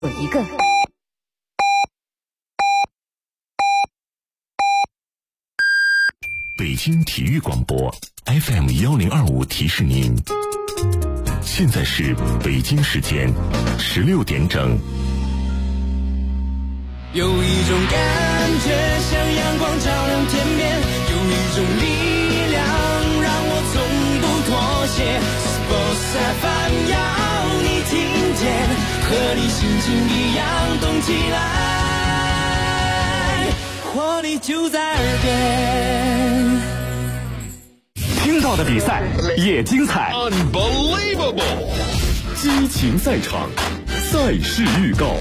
有一个。 北京体育广播 FM1025提示您，现在是北京时间16点整。 有一种感觉像阳光照亮天边，有一种力量让我从不妥协。Sports FM 要你听见，和你心情一样动起来，活力就在耳边。 听到的比赛也精彩 Unbelievable 激情赛场，赛事预告。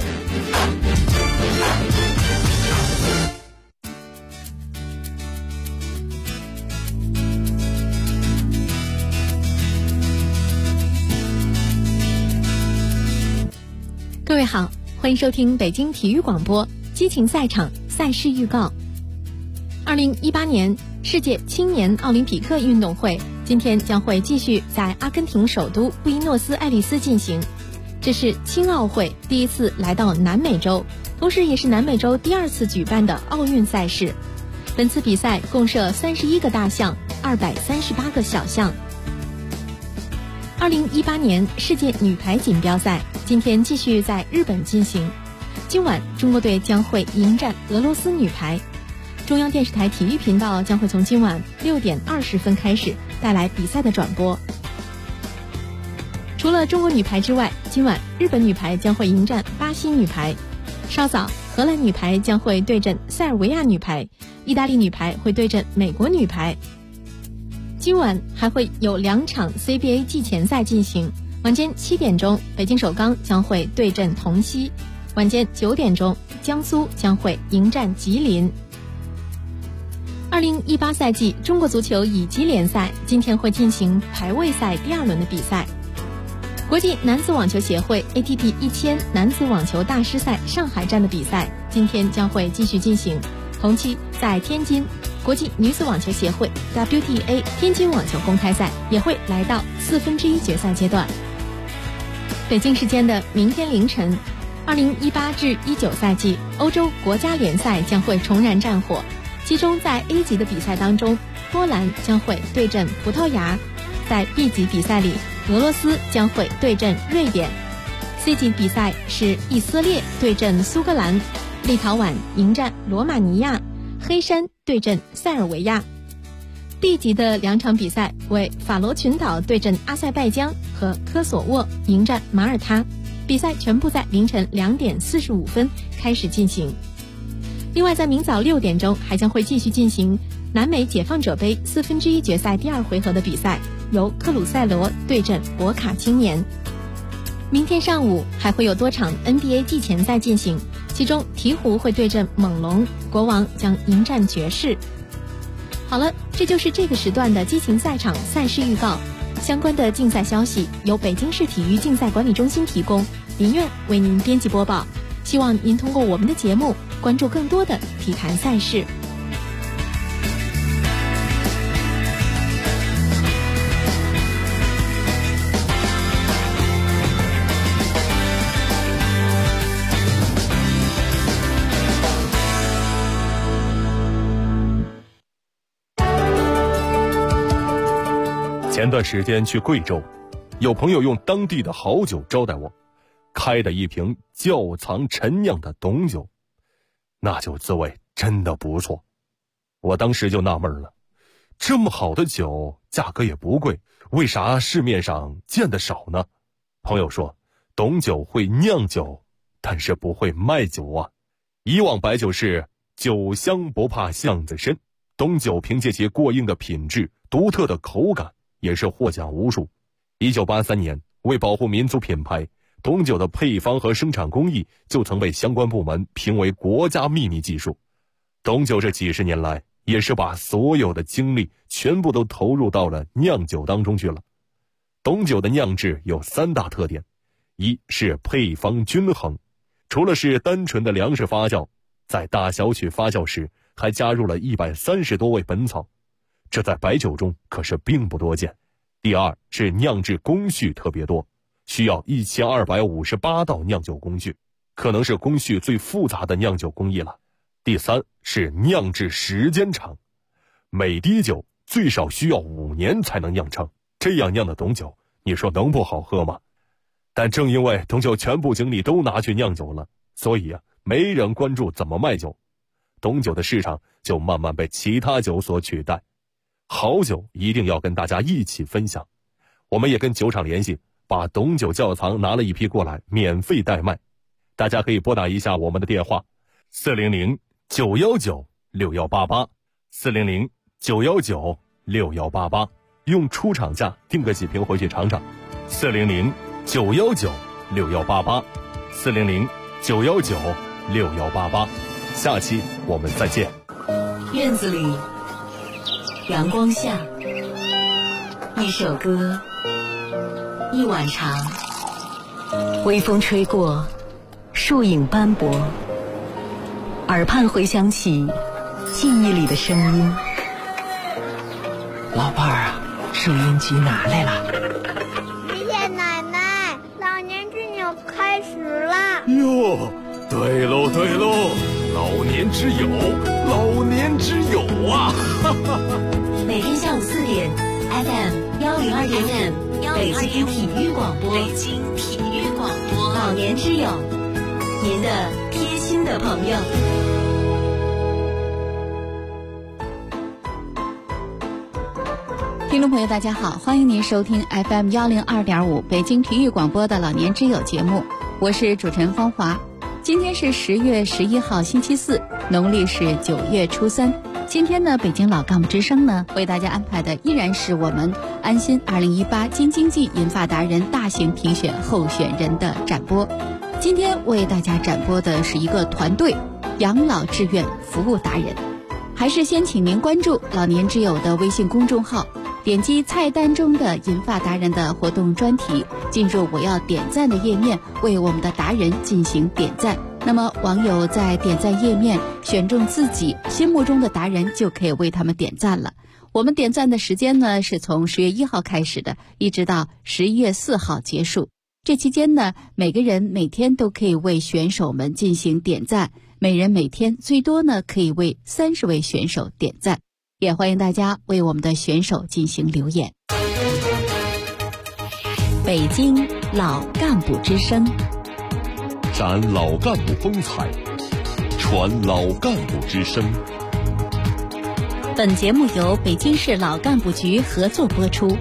各位好，欢迎收听北京体育广播激情赛场赛事预告。2018年世界青年奥林匹克运动会今天将会继续在阿根廷首都布宜诺斯艾利斯进行，这是青奥会第一次来到南美洲，同时也是南美洲第二次举办的奥运赛事。本次比赛共设31个大项，238个小项。2018年世界女排锦标赛今天继续在日本进行，今晚中国队将会迎战俄罗斯女排。中央电视台体育频道将会从今晚6点20分开始带来比赛的转播。除了中国女排之外，今晚日本女排将会迎战巴西女排，稍早荷兰女排将会对阵塞尔维亚女排，意大利女排会对阵美国女排。今晚还会有2场 CBA 季前赛进行，晚间7点钟北京首钢将会对阵同曦，晚间9点钟江苏将会迎战吉林。2018赛季中国足球乙级联赛今天会进行排位赛第2轮的比赛。国际男子网球协会 ATP 1000男子网球大师赛上海站的比赛今天将会继续进行，同期在天津国际女子网球协会 WTA 天津网球公开赛也会来到1/4决赛阶段。北京时间的明天凌晨，2018至19赛季欧洲国家联赛将会重燃战火，其中在 A 级的比赛当中，波兰将会对阵葡萄牙，在 B 级比赛里，俄罗斯将会对阵瑞典， C 级比赛是以色列对阵苏格兰，立陶宛迎战罗马尼亚，黑山对阵塞尔维亚。 D 级的2场比赛为法罗群岛对阵阿塞拜疆和科索沃迎战马耳他，比赛全部在凌晨2点45分开始进行。另外在明早6点钟还将会继续进行南美解放者杯1/4决赛第2回合的比赛，由克鲁塞罗对阵博卡青年。明天上午还会有多场 NBA 季前赛进行，其中鹈鹕会对阵猛龙，国王将迎战爵士。好了，这就是这个时段的激情赛场赛事预告。相关的竞赛消息由北京市体育竞赛管理中心提供，林苑为您编辑播报。希望您通过我们的节目关注更多的体坛赛事。 前段时间去贵州，有朋友用当地的好酒招待我，开的一瓶窖藏陈酿的董酒，那酒滋味真的不错。我当时就纳闷了，这么好的酒价格也不贵，为啥市面上见得少呢？朋友说，董酒会酿酒，但是不会卖酒啊。以往白酒是酒香不怕巷子深，董酒凭借其过硬的品质、独特的口感，也是获奖无数。1983年，为保护民族品牌，董酒的配方和生产工艺就曾被相关部门评为国家秘密技术。董酒这几十年来，也是把所有的精力全部都投入到了酿酒当中去了。董酒的酿制有3大特点，一是配方均衡，除了是单纯的粮食发酵，在大小曲发酵时还加入了130多味本草，这在白酒中可是并不多见。第二是酿制工序特别多，需要1258道酿酒工序， 可能是工序最复杂的酿酒工艺了。第三是酿制时间长，每滴酒最少需要5年才能酿成，这样酿的董酒，你说能不好喝吗？但正因为董酒全部精力都拿去酿酒了，所以没人关注怎么卖酒，董酒的市场就慢慢被其他酒所取代。好酒一定要跟大家一起分享，我们也跟酒厂联系，把董酒窖藏拿了一批过来，免费代卖。大家可以拨打一下我们的电话400-919-6188 400-919-6188，用出厂价订个几瓶回去尝尝。400-919-6188 400-919-6188，下期我们再见。 院子里，阳光下，一首歌，一碗茶，微风吹过，树影斑驳，耳畔回响起记忆里的声音。 老伴儿啊，收音机拿来了。 谢谢奶奶，老年之友开始了。 哟，对喽对喽，老年之友，老年之友啊！哈哈哈。 每天下午4点 FM102.5，北京体育广播，老年之友，您的贴心的朋友。 听众朋友大家好，欢迎您收听 FM102.5 北京体育广播的老年之友节目，我是主持人芳华。今天是10月11号星期四，农历是9月初3。今天呢，北京老干部之声呢为大家安排的依然是我们安心2018京津冀银发达人大型评选候选人的展播。今天为大家展播的是一个团队养老志愿服务达人。还是先请您关注老年之友的微信公众号，点击菜单中的银发达人的活动专题，进入我要点赞的页面，为我们的达人进行点赞。那么网友在点赞页面选中自己心目中的达人，就可以为他们点赞了。我们点赞的时间呢，是从10月1号开始的，一直到11月4号结束。这期间呢，每个人每天都可以为选手们进行点赞，每人每天最多呢可以为30位选手点赞，也欢迎大家为我们的选手进行留言。北京老干部之声， 展老干部风采，传老干部之声。 本节目由北京市老干部局合作播出。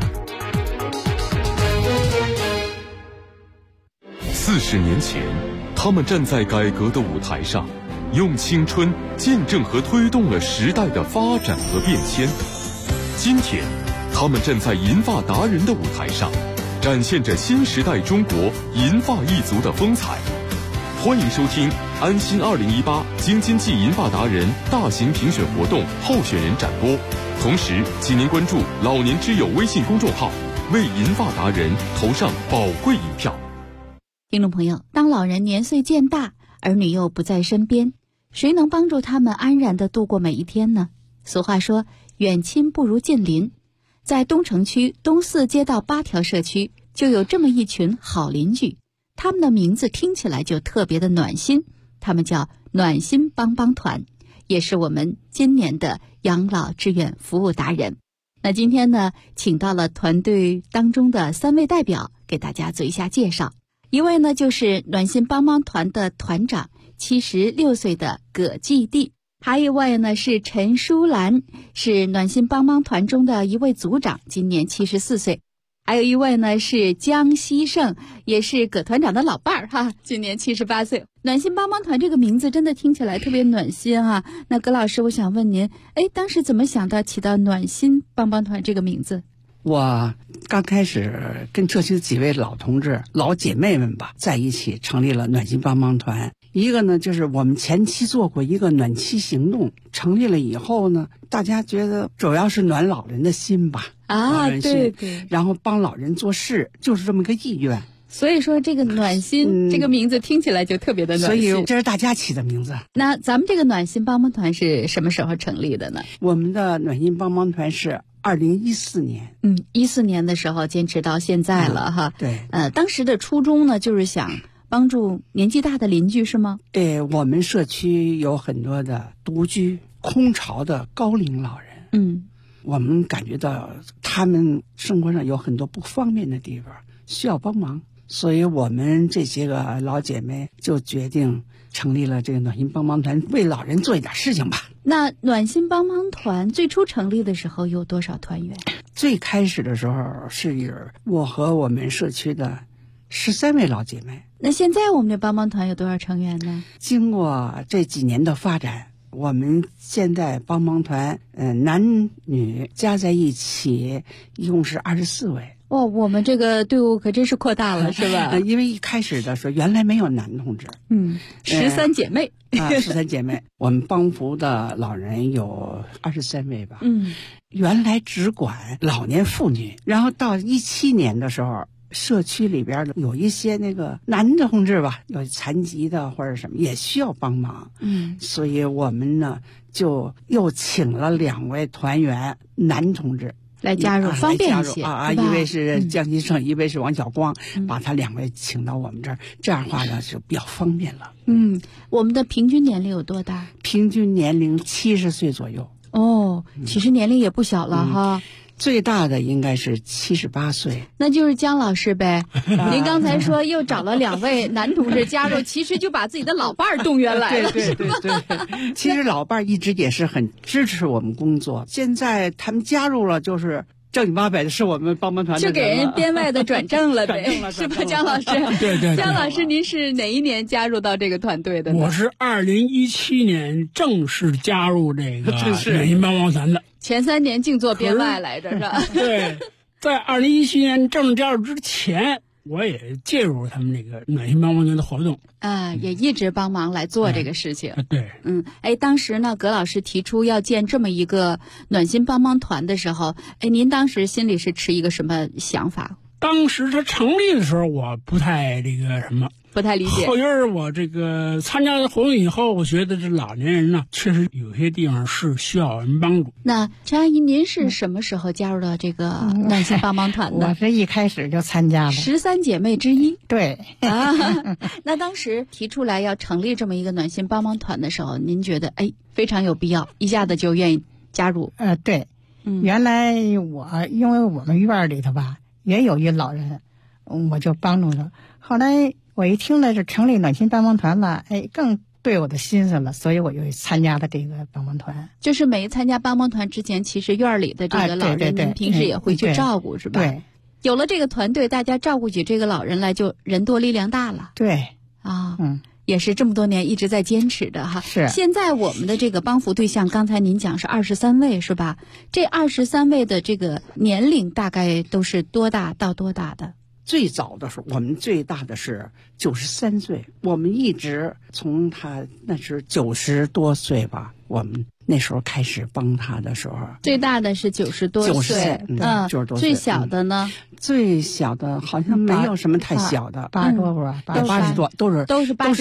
40年前，他们站在改革的舞台上，用青春见证和推动了时代的发展和变迁。今天，他们站在银发达人的舞台上，展现着新时代中国银发一族的风采。欢迎收听安心2018京津冀银发达人大型评选活动候选人展播，同时请您关注老年之友微信公众号，为银发达人投上宝贵一票。 听众朋友，当老人年岁渐大，儿女又不在身边，谁能帮助他们安然地度过每一天呢？俗话说，远亲不如近邻。在东城区东四街道8条社区，就有这么一群好邻居，他们的名字听起来就特别的暖心，他们叫暖心帮帮团，也是我们今年的养老志愿服务达人。那今天呢，请到了团队当中的3位代表，给大家做一下介绍。一位呢，就是暖心帮帮团的团长，76岁的葛继娣；还有一位呢是陈淑兰，是暖心帮帮团中的一位组长，今年74岁；还有一位呢是江西胜，也是葛团长的老伴儿哈，今年78岁。暖心帮帮团这个名字真的听起来特别暖心哈。那葛老师，我想问您，当时怎么想到起到暖心帮帮团这个名字？ 我刚开始跟社区几位老同志、老姐妹们吧，在一起成立了暖心帮帮团。一个呢，就是我们前期做过一个暖期行动，成立了以后呢，大家觉得主要是暖老人的心吧， 对对， 然后帮老人做事，就是这么个意愿。 所以说这个暖心、这个名字听起来就特别的暖心， 所以这是大家起的名字。 那咱们这个暖心帮帮团是什么时候成立的呢？ 我们的暖心帮帮团是2014年 ，14年的时候坚持到现在了哈。 对， 当时的初衷呢，就是想帮助年纪大的邻居是吗？ 我们社区有很多的独居空巢的高龄老人，我们感觉到他们生活上有很多不方便的地方，需要帮忙，所以我们这些个老姐妹就决定成立了这个暖心帮忙团，为老人做一点事情吧。 那暖心帮忙团最初成立的时候有多少团员？ 最开始的时候是我和我们社区的13位老姐妹。 那现在我们的帮忙团有多少成员呢？ 经过这几年的发展，我们现在帮忙团男女加在一起一共是24位。 我们这个队伍可真是扩大了，是吧？ 因为一开始的时候原来没有男同志 ，13姐妹 ，13姐妹，我们帮扶的老人有23位吧。原来只管老年妇女，然后到17年的时候，社区里边有一些那个男的同志吧，有残疾的或者什么也需要帮忙，所以我们呢就又请了2位团员男同志来加入，方便一些一位是江金胜，一位是王晓光，把他2位请到我们这儿，这样的话呢就比较方便了。 我们的平均年龄有多大？ 平均年龄70岁左右。 其实年龄也不小了哈。 最大的应该是78岁， 那就是姜老师呗。您刚才说又找了2位男同志加入，其实就把自己的老伴儿动员来了。 对。其实老伴儿一直也是很支持我们工作，现在他们加入了，就是正经八百的是我们帮忙团的人了， 就给人编外的转正了呗， 是吧，姜老师？ 对。 姜老师，您是哪一年加入到这个团队的呢？ 我是2017年正式加入这个暖心帮忙团的。 前3年净做编外来着，是吧？ 对，在2017年正式加入之前，我也介入他们这个暖心帮忙团的活动， 也一直帮忙来做这个事情。 对， 当时呢，葛老师提出要建这么一个暖心帮忙团的时候，您当时心里是持一个什么想法？ 当时他成立的时候，我不太不太理解。 后边我这个参加了活动以后，我觉得这老年人呢，确实有些地方是需要人帮助。 那陈阿姨，您是什么时候加入到这个暖心帮忙团的？ 我是一开始就参加了 ，13姐妹之一。 对那当时提出来要成立这么一个暖心帮忙团的时候，您觉得非常有必要，一下子就愿意加入？ 对，原来因为我们院里头吧也有一老人，我就帮助他。后来我一听了这成立暖心帮忙团了，更对我的心思了，所以我就参加了这个帮忙团。 就是每参加帮忙团之前，其实院里的这个老人，您平时也会去照顾，是吧？ 对。 有了这个团队，大家照顾起这个老人来，就人多力量大了。 对。 也是这么多年一直在坚持的哈。 是。 现在我们的这个帮扶对象，刚才您讲是23位，是吧？这23位的这个年龄大概都是多大到多大的？ 最早的时候，我们最大的是93岁，我们一直从他那是90多岁吧，我们那时候开始帮他的时候， 最大的是90多岁 ，90多岁。 最小的呢？ 最小的好像没有什么太小的 ，80多吧 ，80多都是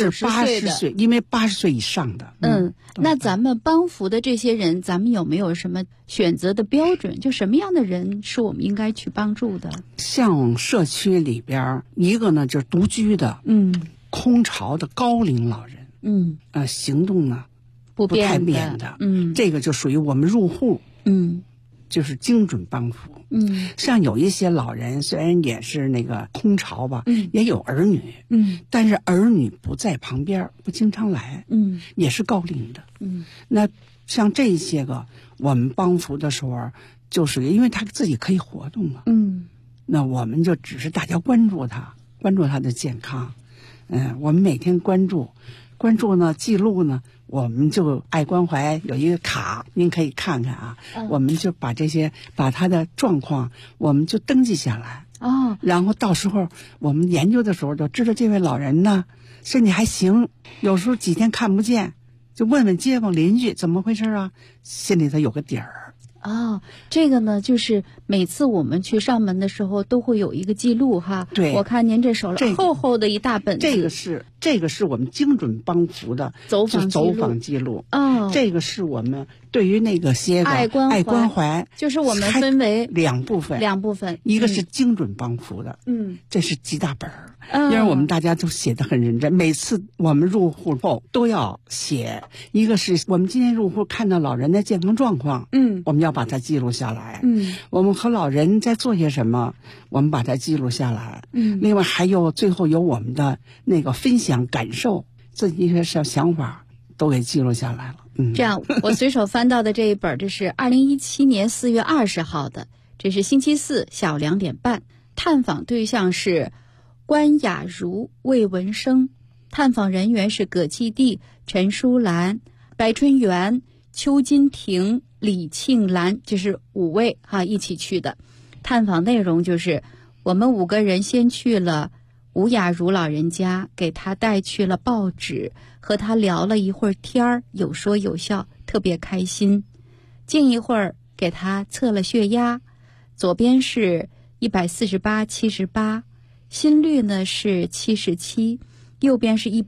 80 岁，因为80岁以上的。 那咱们帮扶的这些人，咱们有没有什么选择的标准？就什么样的人是我们应该去帮助的？ 像社区里边一个呢就是独居的，空巢的高龄老人，行动呢不太便的，这个就属于我们入户，就是精准帮扶。像有一些老人虽然也是那个空巢吧，也有儿女，但是儿女不在旁边，不经常来，也是高龄的，那像这些个我们帮扶的时候，就属于因为他自己可以活动嘛，那我们就只是大家关注他的健康，我们每天关注呢，记录呢。我们就爱关怀有一个卡，您可以看看啊。我们就把他的状况，我们就登记下来。然后到时候我们研究的时候就知道这位老人呢身体还行，有时候几天看不见，就问问街坊邻居怎么回事啊，心里头有个底儿。 这个呢，就是每次我们去上门的时候都会有一个记录哈。 对， 我看您这手上厚厚的一大本子。 这个是我们精准帮扶的走访记录。这个是我们对于那个些个爱关怀， 就是我们分为两部分， 两部分， 一个是精准帮扶的，这是几大本儿， 因为我们大家都写得很认真，每次我们入户后都要写，一个是我们今天入户看到老人的健康状况，我们要把它记录下来，我们和老人在做些什么，我们把它记录下来，另外还有最后有我们的那个分享感受，自己一些小想法都给记录下来了。 这样，我随手翻到的这一本，这是2017年4月20号的，这是星期四下午2点半，探访对象是关雅茹、魏文生，探访人员是葛继娣、陈淑兰、白春元、邱金婷、李庆兰，这是5位一起去的。探访内容就是我们5个人先去了吴雅茹老人家，给她带去了报纸，和她聊了一会儿天儿，有说有笑，特别开心。近一会儿给她测了血压，左边是148/78，心率呢是77，右边是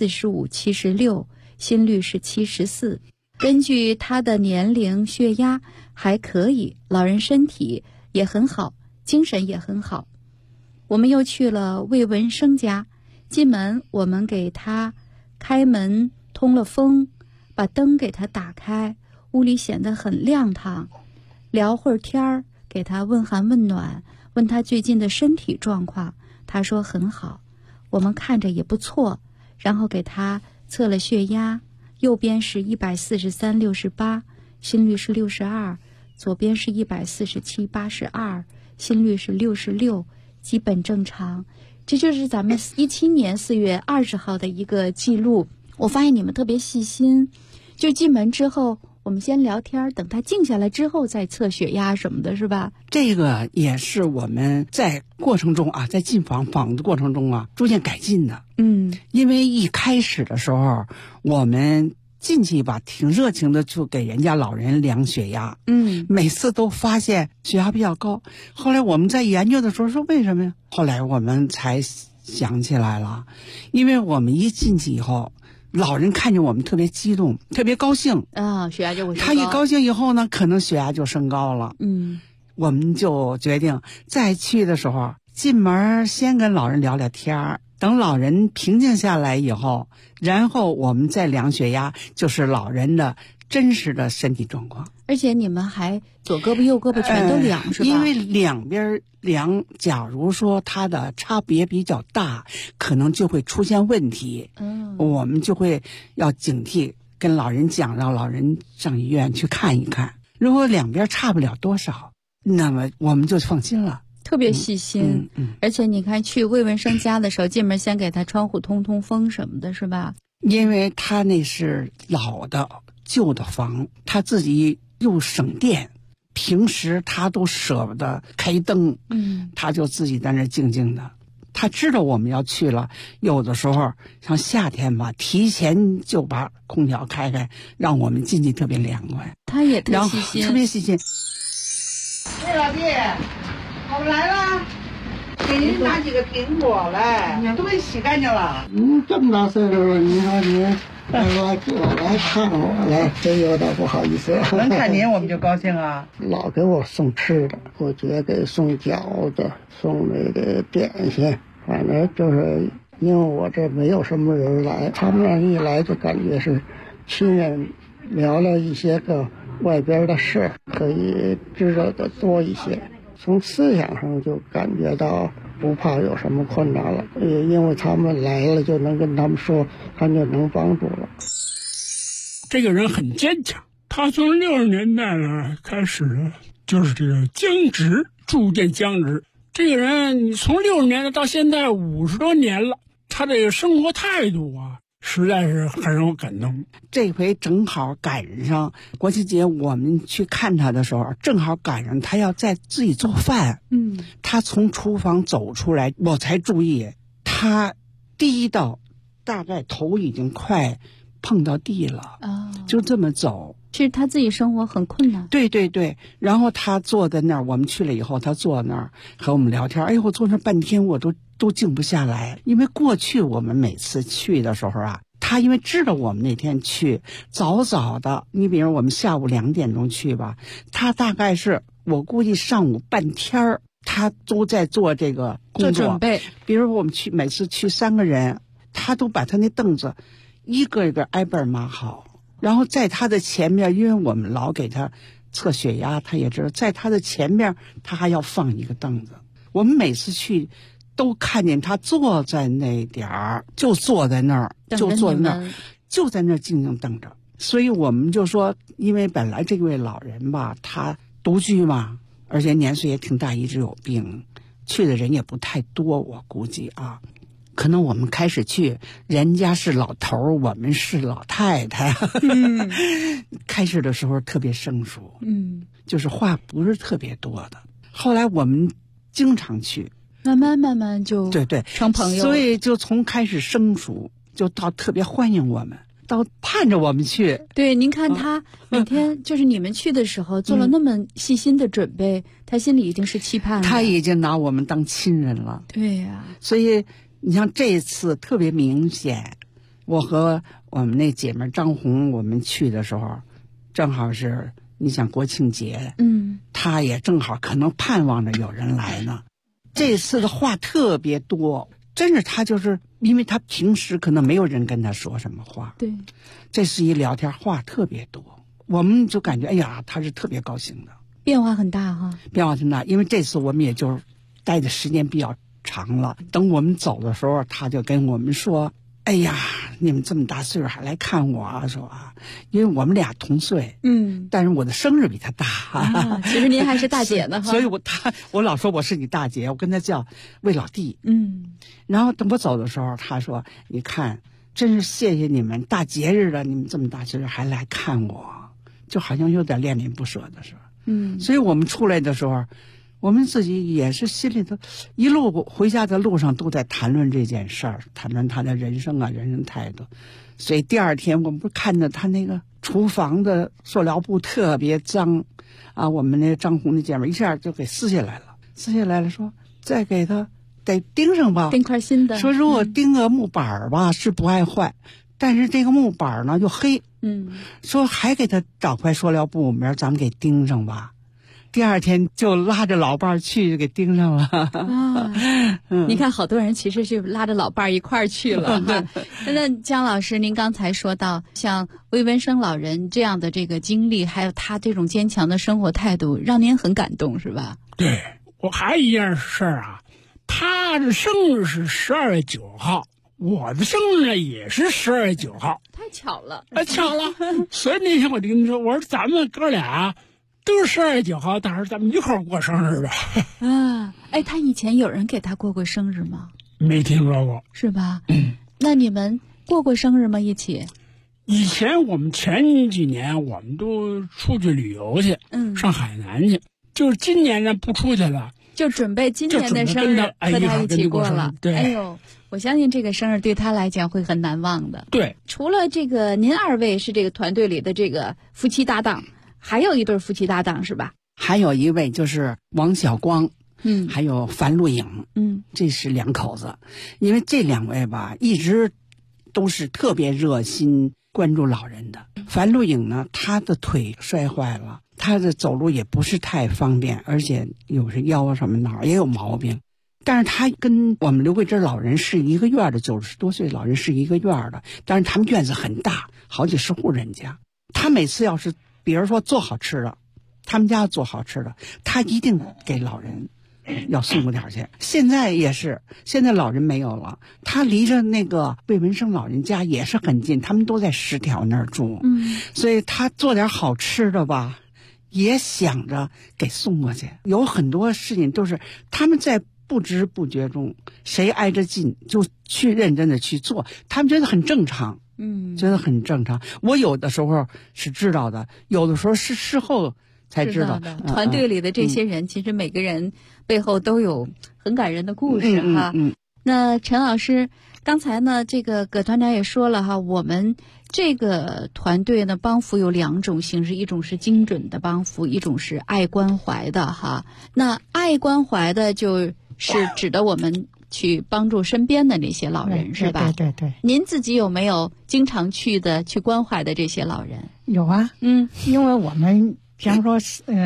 145/76，心率是74。根据她的年龄，血压还可以，老人身体也很好，精神也很好。我们又去了魏文生家，进门我们给他开门通了风，把灯给他打开，屋里显得很亮堂，聊会儿天儿，给他问寒问暖，问他最近的身体状况，他说很好，我们看着也不错，然后给他测了血压，右边是143/68，心率是62，左边是147/82，心率是66，基本正常。这就是咱们17年4月20号的一个记录。我发现你们特别细心，就进门之后我们先聊天，等他静下来之后再测血压什么的，是吧？ 这个也是我们在过程中在进访的过程中逐渐改进的。因为一开始的时候我们进去吧，挺热情的，就给人家老人量血压。每次都发现血压比较高。后来我们在研究的时候说为什么呀？后来我们才想起来了，因为我们一进去以后，老人看见我们特别激动，特别高兴血压就会升高。 他一高兴以后呢，可能血压就升高了。我们就决定再去的时候，进门先跟老人聊聊天，等老人平静下来以后，然后我们再量血压，就是老人的真实的身体状况。 而且你们还左胳膊右胳膊全都量，是吧？ 因为两边量，假如说它的差别比较大，可能就会出现问题。我们就会要警惕，跟老人讲，让老人上医院去看一看。如果两边差不了多少，那么我们就放心了。 特别细心。而且你看去魏文生家的时候，进门先给他窗户通通风什么的，是吧？ 因为他那是老的旧的房，他自己又省电，平时他都舍不得开灯，他就自己在那静静的。他知道我们要去了，有的时候像夏天吧，提前就把空调开开，让我们进去特别凉快。 他也特细心， 特别细心。老弟，我们来了，给您拿几个苹果来，都给洗干净了。 这么大岁数了，你说您老来看我来，真有点不好意思。 能看您我们就高兴啊。 老给我送吃的，过节给送饺子，送那个点心，反正就是因为我这没有什么人来，他们让一来就感觉是亲人聊了一些个外边的事，可以知道的多一些。从思想上就感觉到不怕有什么困难了，因为他们来了就能跟他们说，他就能帮助了。 这个人很坚强，他从60年代呢开始就是这个僵直，逐渐僵直。这个人你从60年代到现在50多年了，他这个生活态度实在是很让我感动。 这回正好赶上国庆节，我们去看他的时候，正好赶上他要在自己做饭。他从厨房走出来，我才注意他第一道大概头已经快碰到地了，就这么走。 其实他自己生活很困难。 对对对，然后他坐在那儿，我们去了以后，他坐那儿和我们聊天。哎呦，我坐那半天，我都静不下来。因为过去我们每次去的时候他因为知道我们那天去早早的，你比如我们下午2点钟去吧，他大概是我估计上午半天他都在做这个工作做准备。 比如我们每次去3个人，他都把他那凳子一个一个挨辈码好，然后在他的前面，因为我们老给他测血压，他也知道在他的前面他还要放一个凳子。我们每次去都看见他坐在那点儿，就坐在那儿，就坐在那儿，就在那儿静静等着。所以我们就说，因为本来这位老人吧，他独居嘛，而且年岁也挺大，一直有病，去的人也不太多，我估计啊，可能我们开始去，人家是老头儿，我们是老太太。开始的时候特别生疏，就是话不是特别多的。后来我们经常去， 慢慢就对成朋友， 所以就从开始生疏，就到特别欢迎我们，到盼着我们去。 对，您看他每天就是你们去的时候做了那么细心的准备，他心里一定是期盼的。 他已经拿我们当亲人了。 对呀， 所以你像这次特别明显，我和我们那姐妹张红，我们去的时候，正好是你想国庆节，他也正好可能盼望着有人来呢。这次的话特别多，真是他就是因为他平时可能没有人跟他说什么话， 对， 这次一聊天话特别多，我们就感觉哎呀，他是特别高兴的， 变化很大哈， 变化很大。因为这次我们也就待的时间比较长了，等我们走的时候，他就跟我们说：“哎呀，你们这么大岁数还来看我啊？”说啊，因为我们俩同岁，但是我的生日比他大， 其实您还是大姐呢哈。 所以我老说我是你大姐，我跟他叫魏老弟。然后等我走的时候，他说：“你看，真是谢谢你们，大节日了，你们这么大岁数还来看我，就好像有点恋恋不舍的是吧？”所以我们出来的时候，我们自己也是心里头一路回家的路上都在谈论这件事儿，谈论他的人生啊，人生态度。所以第二天我们不看着他那个厨房的塑料布特别脏啊，我们那张红的姐妹一下就给撕下来了，说再给他得钉上吧， 钉块新的。 说如果钉个木板吧是不爱坏，但是这个木板呢又黑，说还给他找块塑料布，明儿咱们给钉上吧。第二天就拉着老伴儿去给钉上了你看好多人其实是拉着老伴儿一块儿去了那姜老师，您刚才说到像魏文生老人这样的这个经历，还有他这种坚强的生活态度，让您很感动是吧？ 对，我还一件事儿啊，他的生日是12月9号，我的生日呢也是12月9号， 太巧了， 巧了。所以那天我就跟你说，我说咱们哥俩都是12月9号，到时候咱们一块儿过生日吧。 他以前有人给他过过生日吗？ 没听说过， 是吧？那你们过过生日吗？一起？ 以前我们前几年我们都出去旅游去，上海南去。就是今年呢不出去了， 就准备今年的生日和他一起过了。 对， 哎呦，我相信这个生日对他来讲会很难忘的。 对， 除了这个，您二位是这个团队里的这个夫妻搭档，还有一对夫妻搭档是吧？ 还有一位就是王小光，还有樊露颖，这是2口子。因为这2位吧，一直都是特别热心关注老人的。樊露颖呢，她的腿摔坏了，她的走路也不是太方便，而且有时腰什么哪儿也有毛病。但是她跟我们刘桂枝老人是一个院的，90多岁老人是一个院的，但是他们院子很大，好几十户人家。她每次要是比如说做好吃的，他们家做好吃的，她一定给老人要送过点去。现在也是，现在老人没有了，他离着那个魏文生老人家也是很近，他们都在10条那儿住，所以他做点好吃的吧，也想着给送过去。有很多事情都是他们在不知不觉中，谁挨着近就去认真的去做，他们觉得很正常，觉得很正常。我有的时候是知道的，有的时候是事后才知道的。团队里的这些人，其实每个人背后都有很感人的故事哈。那陈老师，刚才呢，这个葛团长也说了哈，我们这个团队呢，帮扶有2种形式，一种是精准的帮扶，一种是爱关怀的哈。那爱关怀的就是指的我们去帮助身边的那些老人，是吧？ 对。 您自己有没有经常去关怀的这些老人？ 有啊，因为我们假如说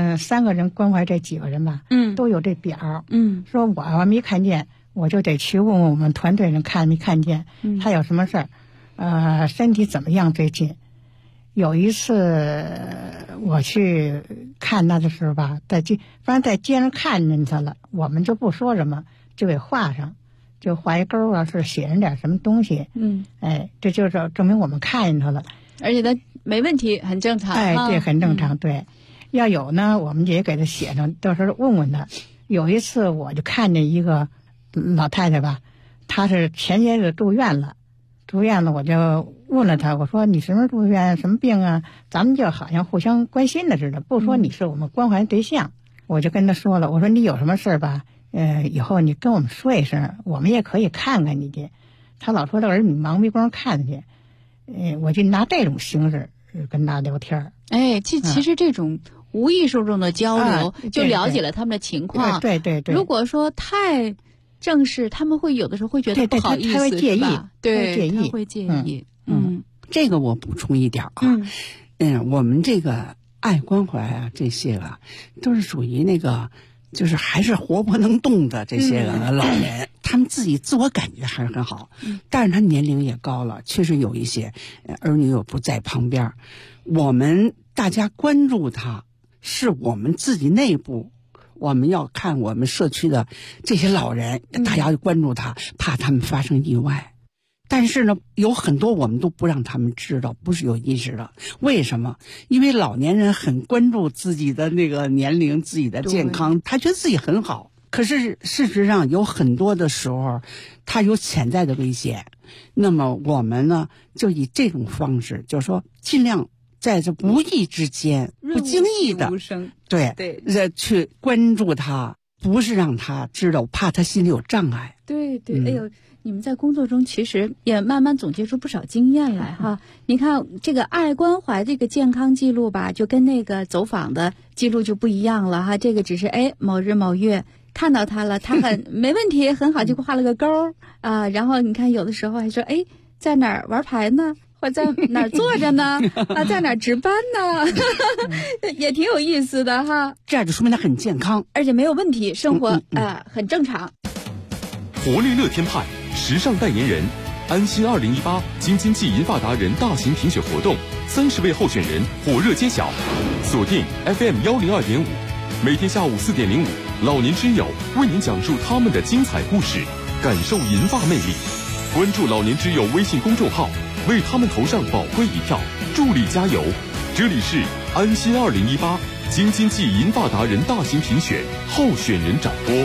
3个人关怀这几个人吧，都有这表，说我没看见，我就得去问问我们团队人看没看见，他有什么事儿，身体怎么样最近。有一次我去看他的时候吧，反正在街上看见他了，我们就不说什么，就给画上，就画一勾啊，是写上点什么东西。这就是证明我们看见他了， 而且他没问题，很正常。 对，很正常。对，要有呢，我们也给他写上，到时候问问他。有一次我就看见一个老太太吧，她是前些日住院了，我就问了她，我说你什么时候住院，什么病啊？咱们就好像互相关心的似的，不说你是我们关怀对象。我就跟她说了，我说你有什么事吧，以后你跟我们说一声，我们也可以看看你去。她老说她儿女忙没工夫看去，我就拿这种形式跟她聊天。 其实这种无意识中的交流，就了解了他们的情况。 对。 如果说太正式，他们会有的时候会觉得不好意思， 他会介意， 对，他会介意。 这个我补充一点啊，我们这个爱关怀啊，这些个都是属于那个，就是还是活泼能动的这些个老人，他们自己自我感觉还是很好，但是他年龄也高了，确实有一些儿女又不在旁边，我们大家关注他，是我们自己内部。我们要看我们社区的这些老人，大家关注他，怕他们发生意外。但是呢，有很多我们都不让他们知道，不是有意识的。为什么？因为老年人很关注自己的那个年龄、自己的健康，他觉得自己很好。可是事实上有很多的时候，他有潜在的危险。那么我们呢，就以这种方式，就是说尽量在这无意之间、不经意的，对，去关注他，不是让他知道，怕他心里有障碍。 对，哎呦，你们在工作中其实也慢慢总结出不少经验来哈。你看这个爱关怀这个健康记录吧，就跟那个走访的记录就不一样了哈。这个只是某日某月看到他了，他很没问题，很好，就画了个勾啊。然后你看有的时候还说在哪儿玩牌呢？或在哪儿坐着呢？在哪儿值班呢？也挺有意思的哈。 这样就说明他很健康， 而且没有问题，生活很正常。 活力乐天派时尚代言人，安心2018京津冀银发达人大型评选活动，30位候选人火热揭晓。锁定 FM 102.5，每天下午4点05，老年之友为您讲述他们的精彩故事，感受银发魅力。关注老年之友微信公众号，为他们投上宝贵一票，助力加油。这里是安心2018京津冀银发达人大型评选候选人展播。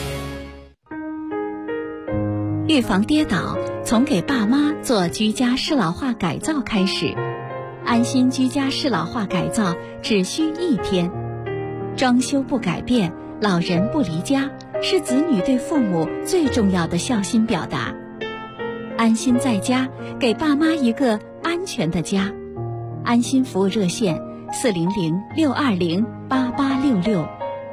预防跌倒，从给爸妈做居家适老化改造开始。安心居家适老化改造只需1天，装修不改变，老人不离家，是子女对父母最重要的孝心表达。安心在家，给爸妈一个安全的家。安心服务热线400-620-8866。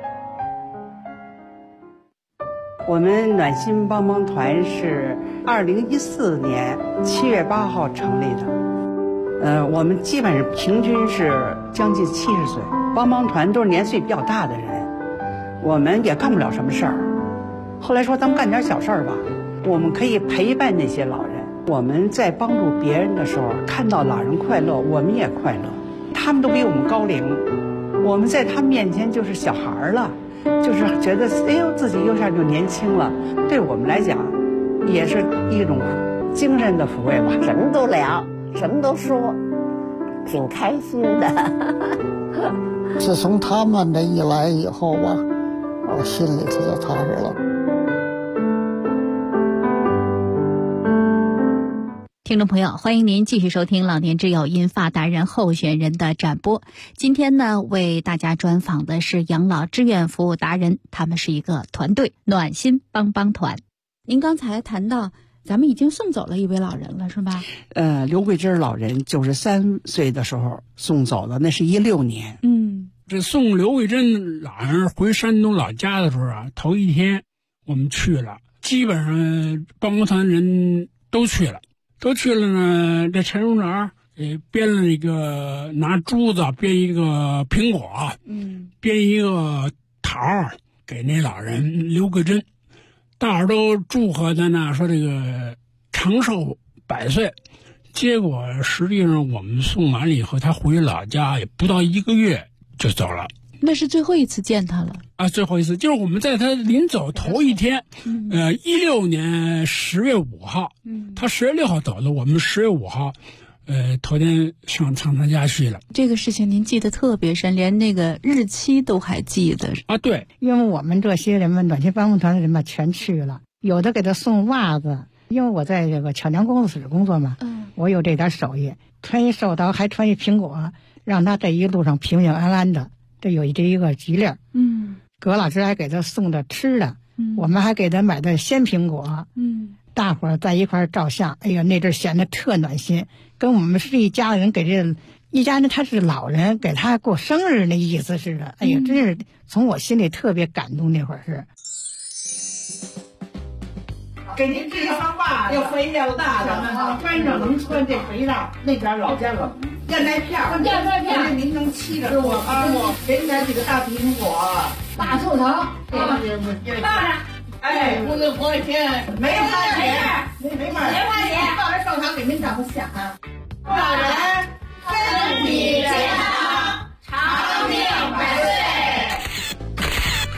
我们暖心帮帮团是2014年7月8号成立的，我们基本上平均是将近70岁，帮帮团都是年岁比较大的人，我们也干不了什么事儿。后来说咱们干点小事儿吧，我们可以陪伴那些老人。我们在帮助别人的时候，看到老人快乐，我们也快乐。他们都比我们高龄，我们在他们面前就是小孩了。就是觉得自己一下就年轻了，对我们来讲也是一种精神的抚慰吧。 什么都聊，什么都说，挺开心的。 自从他们这一来以后吧，我心里头就踏实了。 听众朋友，欢迎您继续收听老年之友银发达人候选人的展播。今天呢，为大家专访的是养老志愿服务达人，他们是一个团队，暖心帮帮团。 您刚才谈到咱们已经送走了一位老人了，是吧？ 刘桂珍老人93岁的时候送走了，那是16年。 这送刘桂珍老人回山东老家的时候啊，头一天我们去了，基本上帮帮团人都去了呢。这陈署长编了一个拿珠子编一个苹果，编一个桃给那老人留个针，大伙都祝贺他呢，说这个长寿100岁。结果实际上我们送完了以后，他回老家也不到1个月就走了。 那是最后一次见他了啊！最后一次就是我们在他临走头一天，16年10月5号，他10月6号走的，我们10月5号，头天上他家去了。 这个事情您记得特别深，连那个日期都还记得啊？对， 因为我们这些人们暖心帮扶团的人们全去了，有的给他送袜子，因为我在这个桥梁工作室工作嘛，我有这点手艺，穿一寿桃还穿一苹果，让他这一路上平平安安的。这有这一个吉利儿，葛老师还给他送的吃的，我们还给他买的鲜苹果，大伙儿在一块儿照相，哎呀，那阵显得特暖心，跟我们是一家人，给这一家人他是老人，给他过生日那意思似的，哎呀，真是从我心里特别感动，那会儿是。给您这双袜子要肥要大的，穿上能穿这肥皂，那边老家冷。燕麦片儿，燕麦片儿，您能沏着我给你点几个大苹果，大寿桃，大的，哎，不是花钱，没花钱，没花钱，到这寿桃给您长个相，老人身体健康，长命百岁。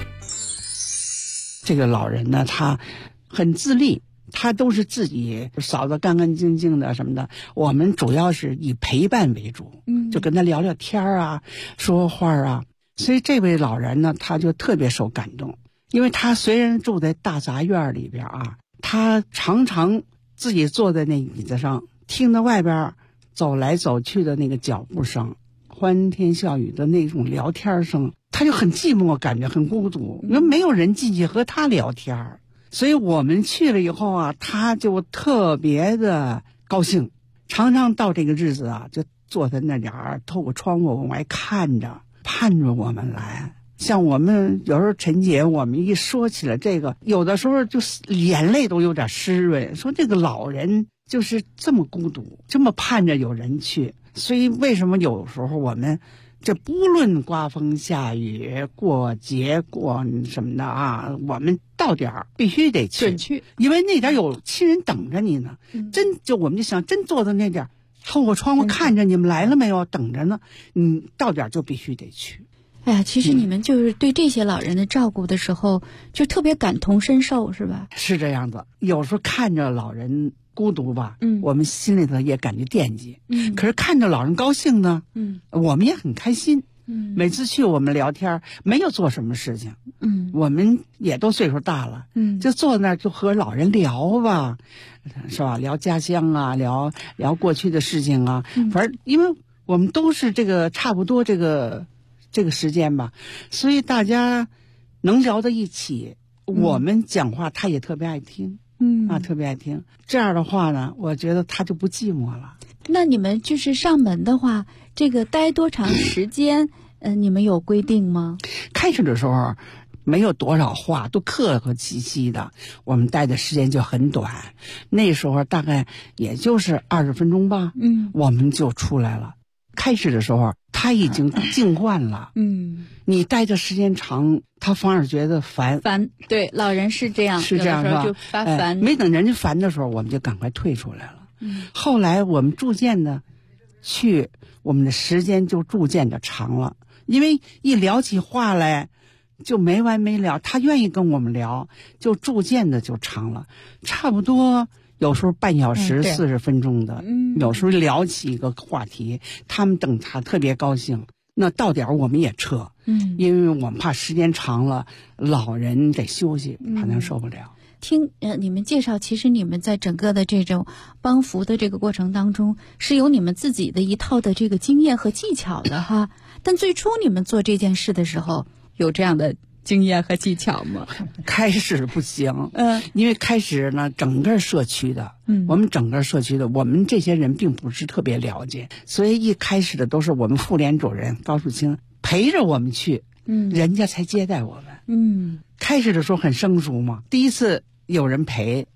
这个老人呢，他很自立。他都是自己扫得干干净净的什么的，我们主要是以陪伴为主，就跟他聊聊天啊，说话啊。所以这位老人呢，他就特别受感动，因为他虽然住在大杂院里边啊，他常常自己坐在那椅子上，听到外边走来走去的那个脚步声，欢天笑语的那种聊天声，他就很寂寞，感觉很孤独，因为没有人进去和他聊天。所以我们去了以后啊，他就特别的高兴，常常到这个日子啊，就坐在那点儿，透过窗户往外看着，盼着我们来。像我们有时候陈姐，我们一说起了这个，有的时候就是眼泪都有点湿润，说这个老人就是这么孤独，这么盼着有人去。所以为什么有时候我们这不论刮风下雨，过节过什么的啊，我们到点儿必须得去，因为那点有亲人等着你呢。我们就想真坐在那点儿，透过窗户看着你们来了没有，等着呢。到点儿就必须得去。 哎呀，其实你们就是对这些老人的照顾的时候，就特别感同身受，是吧？ 是这样子。有时候看着老人孤独吧，我们心里头也感觉惦记。可是看着老人高兴呢，我们也很开心。每次去我们聊天，没有做什么事情。我们也都岁数大了，就坐那儿就和老人聊吧，是吧？聊家乡啊，聊过去的事情啊。反正因为我们都是这个差不多这个时间吧，所以大家能聊到一起。我们讲话他也特别爱听。特别爱听。这样的话呢，我觉得他就不寂寞了。 那你们就是上门的话，这个待多长时间？你们有规定吗？ 开始的时候没有多少话，都客客气气的，我们待的时间就很短。那时候大概也就是20分钟吧，我们就出来了。开始的时候他已经静惯了，你待的时间长，他反而觉得烦。 对，老人是这样， 是这样， 有的时候就发烦。 没等人家烦的时候，我们就赶快退出来了。后来我们逐渐的去，我们的时间就逐渐的长了，因为一聊起话来就没完没了，他愿意跟我们聊，就逐渐的就长了，差不多有时候半小时40分钟的，有时候聊起一个话题，他们等他特别高兴，那到点我们也撤，因为我们怕时间长了，老人得休息，怕他受不了。 听你们介绍，其实你们在整个的这种帮扶的这个过程当中，是有你们自己的一套的这个经验和技巧的哈。但最初你们做这件事的时候，有这样的经验和技巧吗？ 开始不行，因为开始呢，整个社区的，我们整个社区的，我们这些人并不是特别了解，所以一开始的都是我们妇联主任高树清陪着我们去，人家才接待我们。开始的时候很生疏嘛，第一次有人陪，